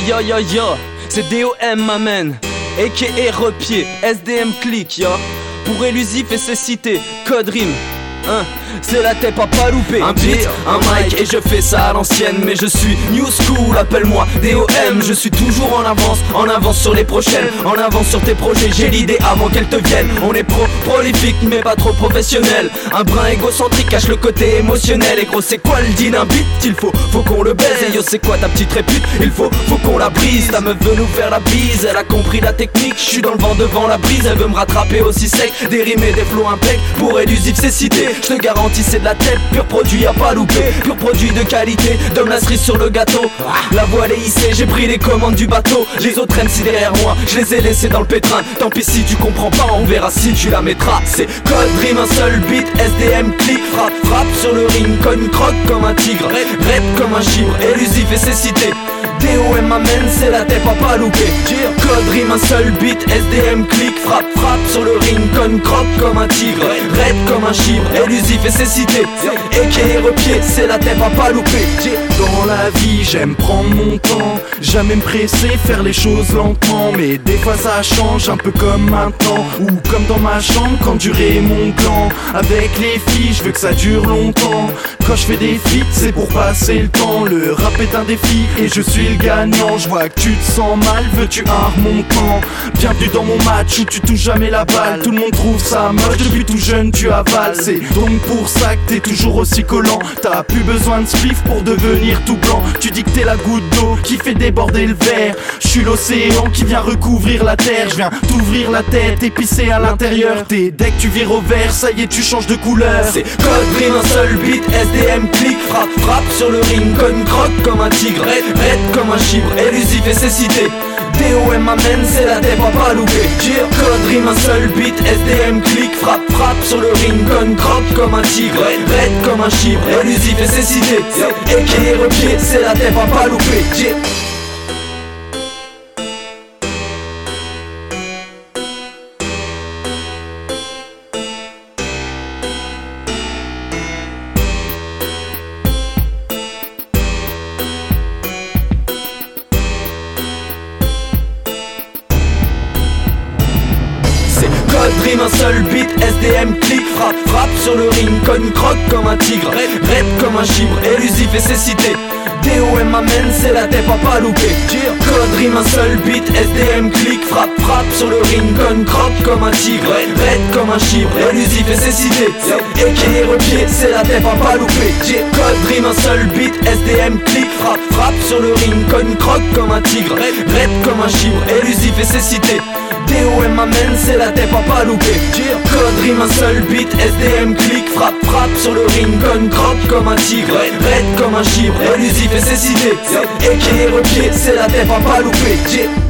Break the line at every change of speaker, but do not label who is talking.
yo yo yo, c'est DOM ma man, a.k.a. Repied, SDM Click yo. Pour élusif et ses cités, code rime. C'est la tête à pas louper. Un beat, un mic et je fais ça à l'ancienne. Mais je suis new school, appelle-moi DOM. Je suis toujours en avance sur les prochaines, en avance sur tes projets. J'ai l'idée avant qu'elle te vienne. On est prolifique mais pas trop professionnel. Un brin égocentrique cache le côté émotionnel. Et gros c'est quoi le deal d'un beat? Il faut qu'on le baise. Et yo c'est quoi ta petite répute? Il faut qu'on la brise. Ta meuf veut nous faire la bise. Elle a compris la technique, je suis dans le vent devant la brise. Elle veut me rattraper aussi sec. Des rimes et des flots impec. Pour élusif c'est cité. Je te garantis c'est de la tête, pur produit à pas louper. Pur produit de qualité, donne la cerise sur le gâteau. La voile est hissée, j'ai pris les commandes du bateau. Les autres MC derrière moi, je les ai laissés dans le pétrin. Tant pis si tu comprends pas, on verra si tu la mettras. C'est code rime, un seul beat, SDM click. Frappe sur le ring, cogne croque comme un tigre. Rap comme un chibre, élusif et c'est cité. DOM m'amène, c'est la tête à pas louper. Code rime, un seul beat, SDM click. Frappe sur le ring, cogne croque comme un tigre. Rap comme un chibre, élusif et c'est cité. A.k.a. Repied, c'est la tête à pas louper.
Dans la vie j'aime prendre mon temps, jamais me presser, faire les choses lentement. Mais des fois ça change, un peu comme maintenant, ou comme dans ma chambre quand durait mon clan. Avec les filles je veux que ça dure longtemps. Quand je fais des feats c'est pour passer le temps. Le rap est un défi et je suis le gagnant. Je vois que tu te sens mal, veux-tu un remontant? Bienvenue dans mon match où tu touches jamais la balle. Tout le monde trouve ça moche, depuis tout jeune tu avales. C'est donc pour ça que t'es toujours aussi collant. T'as plus besoin de spliff pour devenir tout blanc. Tu dis que t'es la goutte d'eau qui fait déborder le verre. Je suis l'océan qui vient recouvrir la terre. Je viens t'ouvrir la tête et pisser à l'intérieur. Dès que tu vires au vert, ça y est tu changes de couleur.
C'est code rime, un seul beat, SDM click. Frappe sur le ring, cogne croque comme un tigre. Raid comme un chibre, élusif et c'est cité. DOM m'amène, c'est la tête à pas louper. Code rime, un seul beat, SDM click. Frappe sur le ring, cogne croque comme un tigre. Raid comme un chibre, élusif et c'est cité. A.k.a. Repied, c'est la tête à pas louper. Code rime, un seul beat, SDM click. Frappe sur le ring, cogne croque comme un tigre. Raid comme un chibre, élusif et c'est cité. DOM m'amène, c'est la tête à pas louper. Code rime, un seul beat, SDM click. Frappe sur le ring, cogne croque comme un tigre. Raid comme un chibre, élusif et c'est cité. A.k.a. Repied, c'est la tête à pas louper. Code rime, un seul beat, SDM click. Frappe sur le ring, cogne croque comme un tigre. Raid comme un chibre, élusif et c'est cité. DOM m'amène, c'est la tête à pas louper. Code rime, un seul beat, SDM click. Frappe sur le ring, cogne croque comme un tigre. Raid comme un chibre, élusif et c'est cité. A.k.a. Repied, c'est la tête à pas louper.